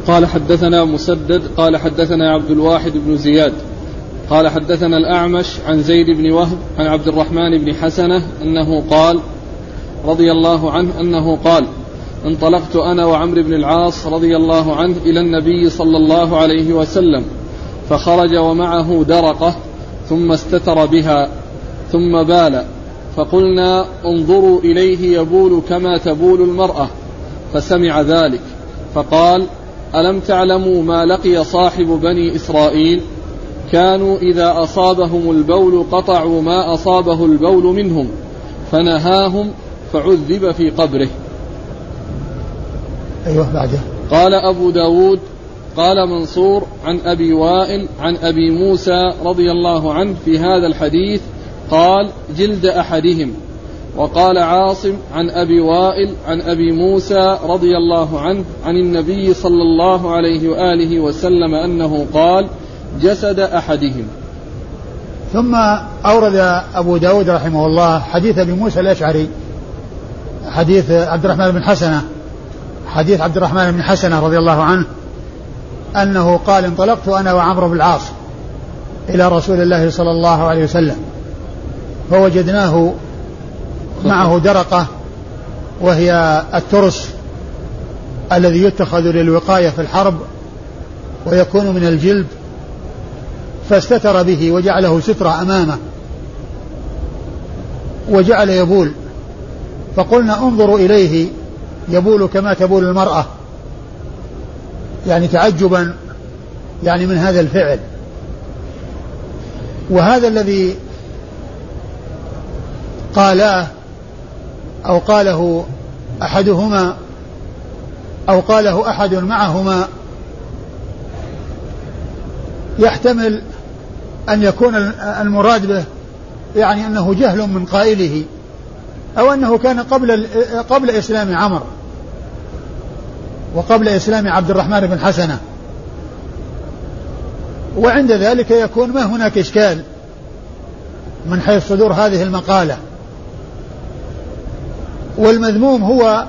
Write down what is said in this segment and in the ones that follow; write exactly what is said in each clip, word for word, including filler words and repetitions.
قال حدثنا مسدد قال حدثنا عبد الواحد بن زياد قال حدثنا الأعمش عن زيد بن وهب عن عبد الرحمن بن حسنة أنه قال رضي الله عنه أنه قال انطلقت أنا وعمرو بن العاص رضي الله عنه إلى النبي صلى الله عليه وسلم فخرج ومعه درقة ثم استتر بها ثم بال فقلنا انظروا إليه يبول كما تبول المرأة فسمع ذلك فقال ألم تعلموا ما لقي صاحب بني إسرائيل كانوا إذا أصابهم البول قطعوا ما أصابه البول منهم فنهاهم فعذب في قبره. أيوة بعده. قال أبو داود قال منصور عن أبي وائل عن أبي موسى رضي الله عنه في هذا الحديث قال جلد أحدهم. وقال عاصم عن أبي وائل عن أبي موسى رضي الله عنه عن النبي صلى الله عليه وآله وسلم أنه قال جسد أحدهم. ثم أورد أبو داود رحمه الله حديث أبي موسى الأشعري حديث عبد الرحمن بن حسنة حديث عبد الرحمن بن حسنة رضي الله عنه أنه قال انطلقت أنا وعمرو بن العاص إلى رسول الله صلى الله عليه وسلم فوجدناه معه درقة وهي الترس الذي يتخذ للوقاية في الحرب ويكون من الجلد فاستتر به وجعله سترة أمامه وجعل يبول فقلنا انظروا إليه يبول كما تبول المرأة يعني تعجبا يعني من هذا الفعل. وهذا الذي قالاه أو قاله أحدهما أو قاله أحد معهما يحتمل أن يكون المراد به يعني أنه جهل من قائله أو أنه كان قبل قبل إسلام عمرو وقبل إسلام عبد الرحمن بن حسنة وعند ذلك يكون ما هناك إشكال من حيث صدور هذه المقالة. والمذموم هو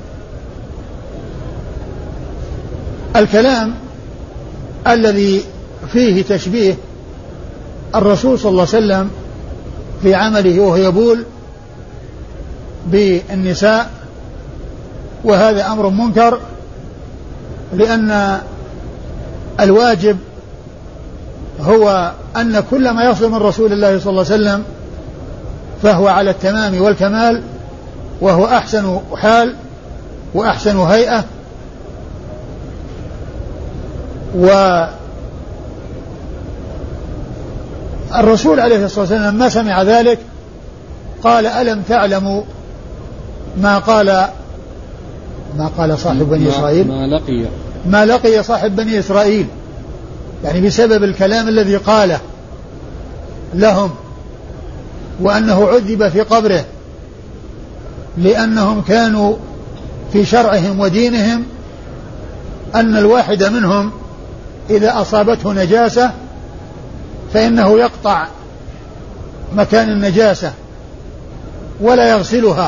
الكلام الذي فيه تشبيه الرسول صلى الله عليه وسلم في عمله وهو يبول بالنساء وهذا أمر منكر لأن الواجب هو أن كل ما يصل من رسول الله صلى الله عليه وسلم فهو على التمام والكمال وهو أحسن حال وأحسن هيئة. والرسول عليه الصلاة والسلام ما سمع ذلك قال ألم تعلموا ما قال ما قال صاحب بني إسرائيل ما لقي ما لقي صاحب بني إسرائيل يعني بسبب الكلام الذي قاله لهم وأنه عذب في قبره لأنهم كانوا في شرعهم ودينهم أن الواحد منهم إذا أصابته نجاسة فإنه يقطع مكان النجاسة ولا يغسلها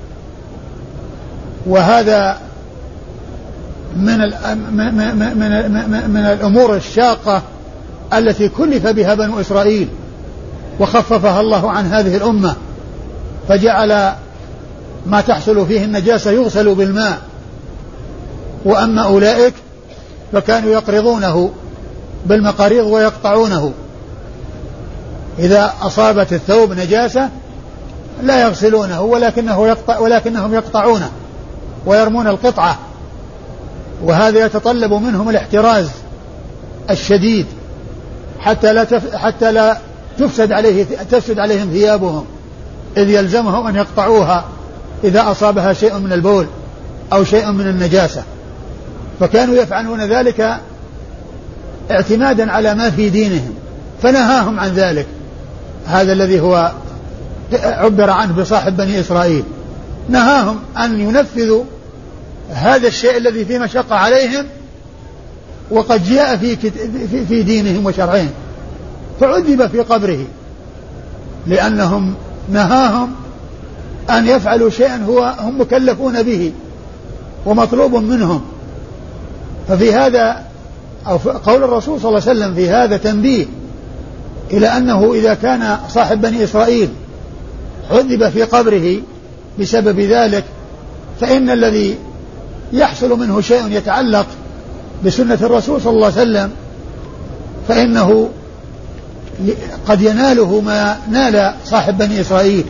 وهذا من من من من الأمور الشاقة التي كلف بها بنو إسرائيل وخففها الله عن هذه الأمة فجعل ما تحصل فيه النجاسة يغسل بالماء. وأما أولئك فكانوا يقرضونه بالمقاريض ويقطعونه إذا أصابت الثوب نجاسة لا يغسلونه ولكنه يقطع ولكنهم يقطعونه ويرمون القطعة وهذا يتطلب منهم الاحتراز الشديد حتى لا تف... حتى لا تفسد عليه تفسد عليهم ثيابهم إذ يلزمهم أن يقطعوها إذا أصابها شيء من البول أو شيء من النجاسة. فكانوا يفعلون ذلك اعتمادا على ما في دينهم فنهاهم عن ذلك. هذا الذي هو عبر عنه بصاحب بني إسرائيل نهاهم أن ينفذوا هذا الشيء الذي فيه مشقة عليهم وقد جاء في, في دينهم وشرعهم فعذب في قبره لأنهم نهاهم أن يفعلوا شيئا هو هم مكلفون به ومطلوب منهم ففي هذا أو قول الرسول صلى الله عليه وسلم في هذا تنبيه إلى أنه إذا كان صاحب بني إسرائيل عذب في قبره بسبب ذلك فإن الذي يحصل منه شيء يتعلق بسنة الرسول صلى الله عليه وسلم فإنه قد يناله ما نال صاحب بني إسرائيل،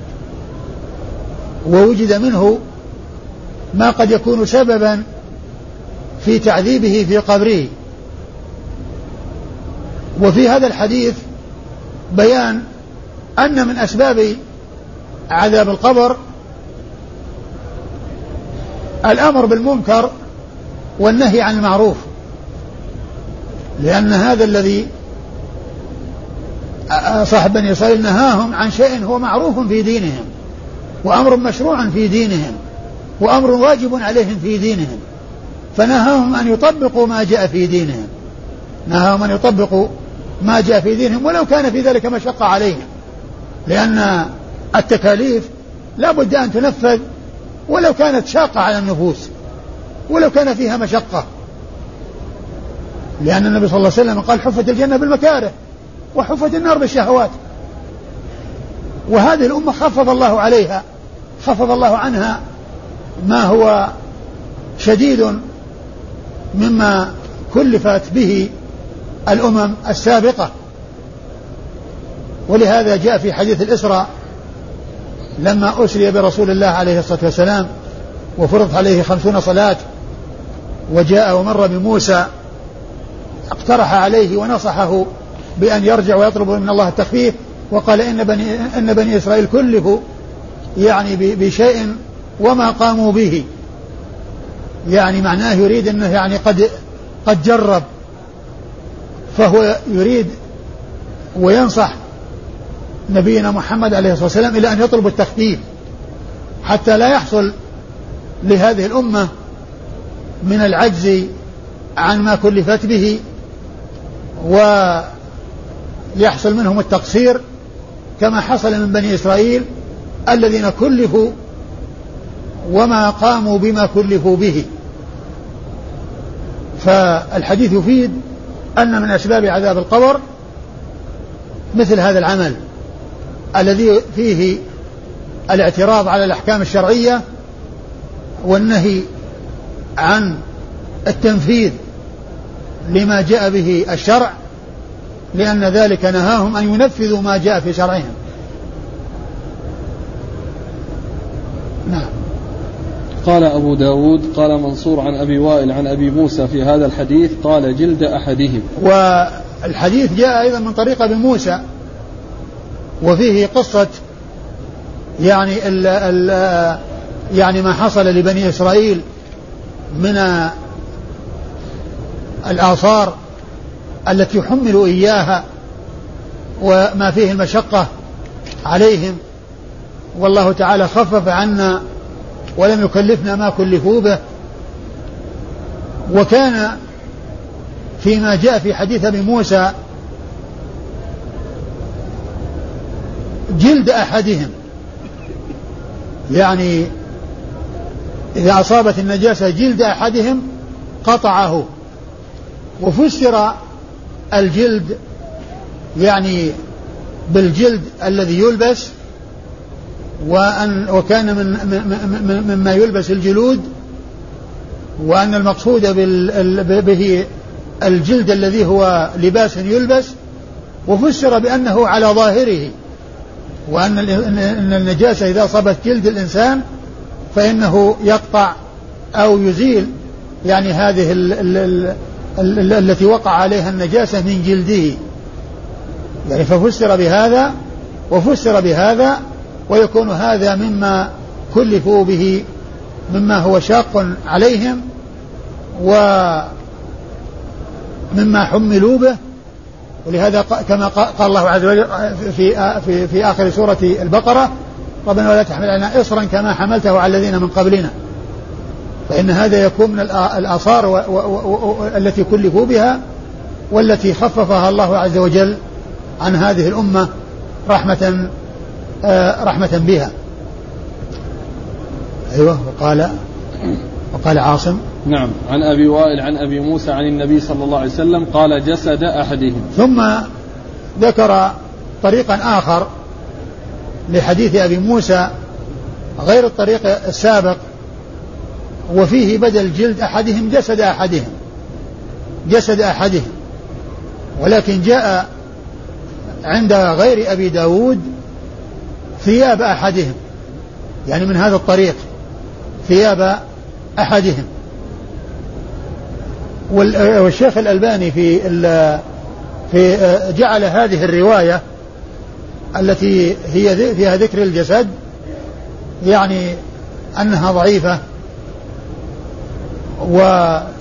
ووجد منه ما قد يكون سببا في تعذيبه في قبره. وفي هذا الحديث بيان أن من أسباب عذاب القبر الأمر بالمنكر والنهي عن المعروف، لأن هذا الذي صاحب بني إسرائيل نهاهم عن شيء هو معروف في دينهم وأمر مشروع في دينهم وأمر واجب عليهم في دينهم، فنهاهم أن يطبقوا ما جاء في دينهم نهاهم أن يطبقوا ما جاء في دينهم ولو كان في ذلك مشقة عليهم، لأن التكاليف لا بد أن تنفذ ولو كانت شاقة على النفوس ولو كان فيها مشقة، لأن النبي صلى الله عليه وسلم قال حفت الجنة بالمكاره وحفت النار بالشهوات. وهذه الأمة خفف الله عليها خفف الله عنها ما هو شديد مما كلفت به الأمم السابقة. ولهذا جاء في حديث الإسراء لما أسري برسول الله عليه الصلاة والسلام وفرض عليه خمسون صلاة وجاء ومر بموسى اقترح عليه ونصحه بأن يرجع ويطلب من الله التخفيف، وقال إن بني, إن بني إسرائيل كلفوا يعني بشيء وما قاموا به، يعني معناه يريد أنه يعني قد, قد جرب، فهو يريد وينصح نبينا محمد عليه الصلاة والسلام إلى أن يطلب التخفيف حتى لا يحصل لهذه الأمة من العجز عن ما كلفت به ويحصل منهم التقصير كما حصل من بني إسرائيل الذين كلفوا وما قاموا بما كلفوا به. فالحديث يفيد أن من أسباب عذاب القبر مثل هذا العمل الذي فيه الاعتراض على الأحكام الشرعية والنهي عن التنفيذ لما جاء به الشرع، لأن ذلك نهاهم أن ينفذوا ما جاء في شرعهم. نعم. قال أبو داود قال منصور عن أبي وائل عن أبي موسى في هذا الحديث قال جلد أحدهم. والحديث جاء أيضا من طريق أبي موسى وفيه قصة يعني ال ال يعني ما حصل لبني إسرائيل من الآثار التي حملوا إياها وما فيه المشقة عليهم، والله تعالى خفف عنا ولم يكلفنا ما كلفوا به. وكان فيما جاء في حديث أبي موسى جلد أحدهم، يعني إذا أصابت النجاسة جلد أحدهم قطعه. وفسر الجلد يعني بالجلد الذي يلبس، وأن وكان من مما يلبس الجلود، وأن المقصود به الجلد الذي هو لباس يلبس. وفسر بأنه على ظاهره، وأن النجاسة إذا أصابت جلد الإنسان فإنه يقطع أو يزيل يعني هذه ال ال ال ال التي وقع عليها النجاسة من جلده، يعني ففسر بهذا وفسر بهذا، ويكون هذا مما كلفوا به مما هو شاق عليهم ومما حملوا به. ولهذا كما قال الله عز وجل في, في, في آخر سورة البقرة ربنا ولا تحمل علينا إصرا كما حملته على الذين من قبلنا، فإن هذا يكون من الآثار التي كلفوا بها والتي خففها الله عز وجل عن هذه الأمة رحمة رحمة بها. أيوة. وقال وقال عاصم نعم. عن أبي وائل عن أبي موسى عن النبي صلى الله عليه وسلم قال جسد أحدهم. ثم ذكر طريقا آخر لحديث أبي موسى غير الطريق السابق، وفيه بدل جلد أحدهم جسد أحدهم جسد أحدهم ولكن جاء عند غير أبي داود ثياب أحدهم، يعني من هذا الطريق ثياب أحدهم. والشيخ الألباني في في جعل هذه الرواية التي هي فيها ذكر الجسد يعني أنها ضعيفة، وكما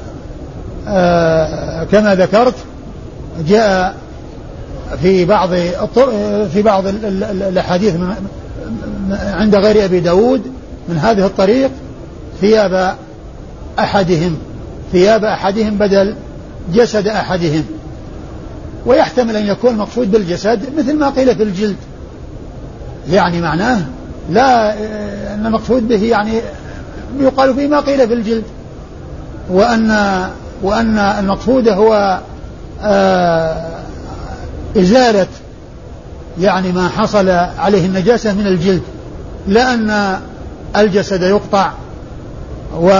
ذكرت جاء في بعض في بعض الأحاديث عند غير أبي داود من هذه الطريق ثياب أحدهم ثياب أحدهم بدل جسد أحدهم. ويحتمل أن يكون مقصود بالجسد مثل ما قيل في الجلد، يعني معناه لا أن المقصود به يعني يقال فيه ما قيل في الجلد، وأن وأن المقصود هو إزالة يعني ما حصل عليه النجاسة من الجلد، لا أن الجسد يقطع و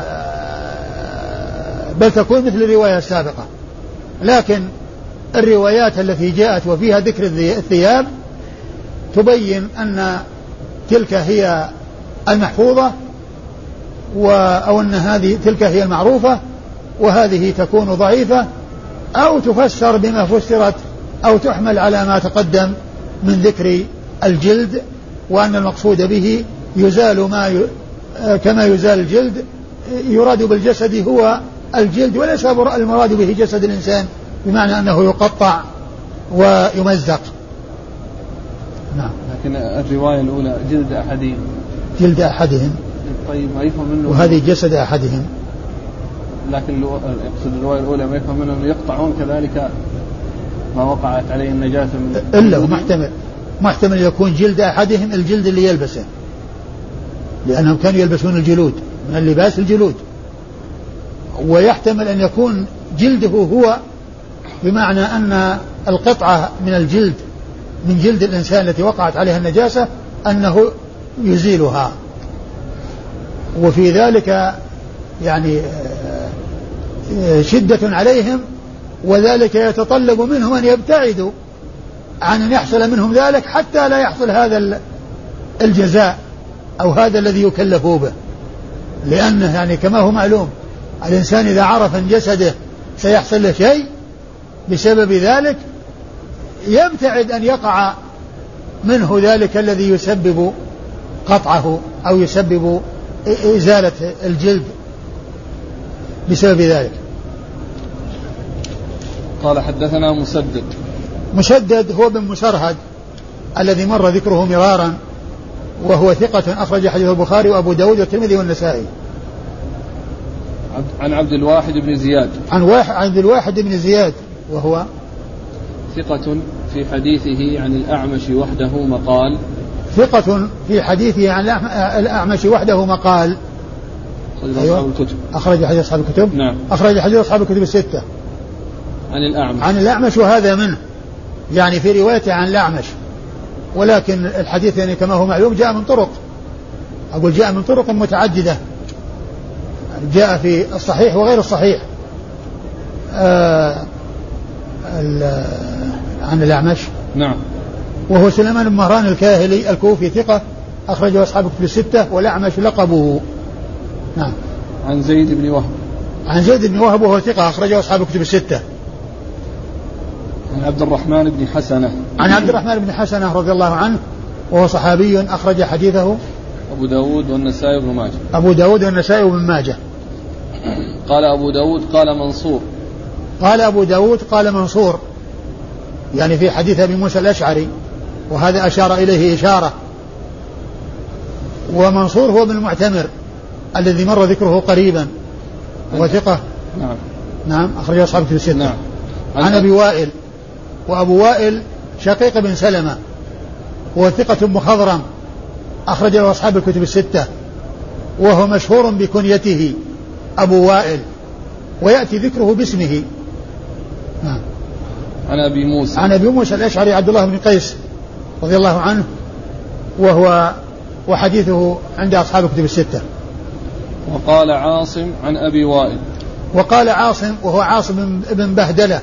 بل تكون مثل الرواية السابقة. لكن الروايات التي جاءت وفيها ذكر الثياب تبين أن تلك هي المحفوظة أو أن هذه تلك هي المعروفة وهذه تكون ضعيفة، أو تفسر بما فسرت أو تحمل على ما تقدم من ذكر الجلد، وأن المقصود به يزال ما ي... كما يزال الجلد يراد بالجسد هو الجلد، وليس المراد به جسد الإنسان بمعنى أنه يقطع ويمزق. نعم. لكن الرواية الأولى جلد أحدهم جلد أحدهم طيب ما يفهم منه، وهذه جسد أحدهم، لكن يقصد الرواية الأولى ما يفهم منه أنه يقطعون كذلك ما وقعت عليه النجاسة من إلا ومحتمل محتمل يكون جلد أحدهم الجلد اللي يلبسه، لأنهم كانوا يلبسون الجلود من اللباس الجلود، ويحتمل أن يكون جلده هو بمعنى أن القطعة من الجلد من جلد الإنسان التي وقعت عليها النجاسة أنه يزيلها. وفي ذلك يعني شدة عليهم، وذلك يتطلب منهم أن يبتعدوا عن أن يحصل منهم ذلك حتى لا يحصل هذا الجزاء أو هذا الذي يكلفوا به، لأنه يعني كما هو معلوم الإنسان إذا عرف أن جسده سيحصل له شيء بسبب ذلك يبتعد أن يقع منه ذلك الذي يسبب قطعه أو يسبب إزالة الجلد بسبب ذلك. قال حدثنا مسدد مسدد هو بن مسرهد الذي مر ذكره مرارا، وهو ثقة أخرج حديث البخاري وأبو داود والترمذي والنسائي. عن عبد الواحد بن زياد عن واحد عبد الواحد بن زياد وهو ثقة في حديثه عن الأعمش وحده مقال ثقة في حديثه عن الأعمش وحده مقال أخرج أيوة. أصحاب الكتب أخرج حديث أصحاب الكتب نعم أخرج حديث أصحاب الكتب الستة عن الأعمش عن الأعمش وهذا منه يعني في روايته عن الأعمش، ولكن الحديث يعني كما هو معلوم جاء من طرق أقول جاء من طرق متعددة، جاء في الصحيح وغير الصحيح آه عن الأعمش نعم، وهو سليمان بن مهران الكاهلي الكوفي ثقة أخرجه أصحاب الكتب الستة، والأعمش لقبه نعم. عن زيد بن وهب عن زيد بن وهب وهو ثقة أخرجه أصحاب الكتب الستة. عن عبد الرحمن بن حسنة عن عبد الرحمن بن حسنة رضي الله عنه وهو صحابي أخرج حديثه أبو داود والنسائي وابن ماجه أبو داود والنسائي وابن ماجه. قال أبو داود قال منصور قال أبو داود قال منصور يعني في حديث أبي موسى الأشعري، وهذا أشار إليه إشارة. ومنصور هو ابن المعتمر الذي مر ذكره قريبا وثقة نعم نعم أخرج أصحاب الكتب الستة نعم. عن أبي وائل وأبو وائل شقيق بن سلمة وثقة مخضرم أخرج له أصحاب الكتب الستة، وهو مشهور بكنيته أبو وائل، ويأتي ذكره باسمه. نعم. عن أبي موسى عن أبي موسى الأشعري عبد الله بن قيس رضي الله عنه، وهو وحديثه عند أصحاب الكتب الستة. وقال عاصم عن أبي وائل. وقال عاصم وهو عاصم بن بهدلة،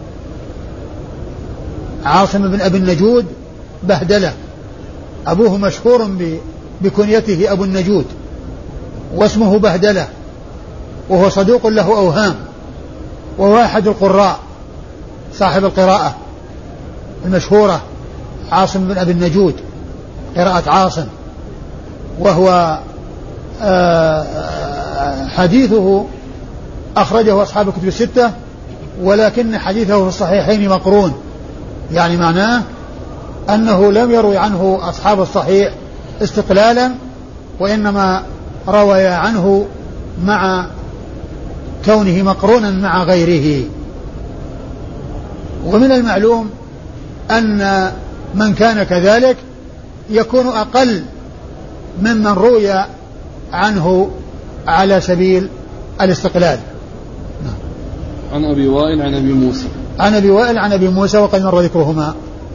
عاصم بن أبي النجود بهدلة، أبوه مشهور بكنيته أبو النجود واسمه بهدلة، وهو صدوق له أوهام، وهو أحد القراء صاحب القراءة المشهورة عاصم بن أبي النجود، قراءة عاصم، وهو حديثه أخرجه أصحاب الكتب الستة، ولكن حديثه في الصحيحين مقرون، يعني معناه أنه لم يروي عنه أصحاب الصحيح استقلالا، وإنما روي عنه مع كونه مقرونا مع غيره. ومن المعلوم أن من كان كذلك يكون أقل ممن روي عنه على سبيل الاستقلال. عن أبي وائل عن أبي موسى عن أبي وائل عن أبي موسى وقد مر ذكرهما.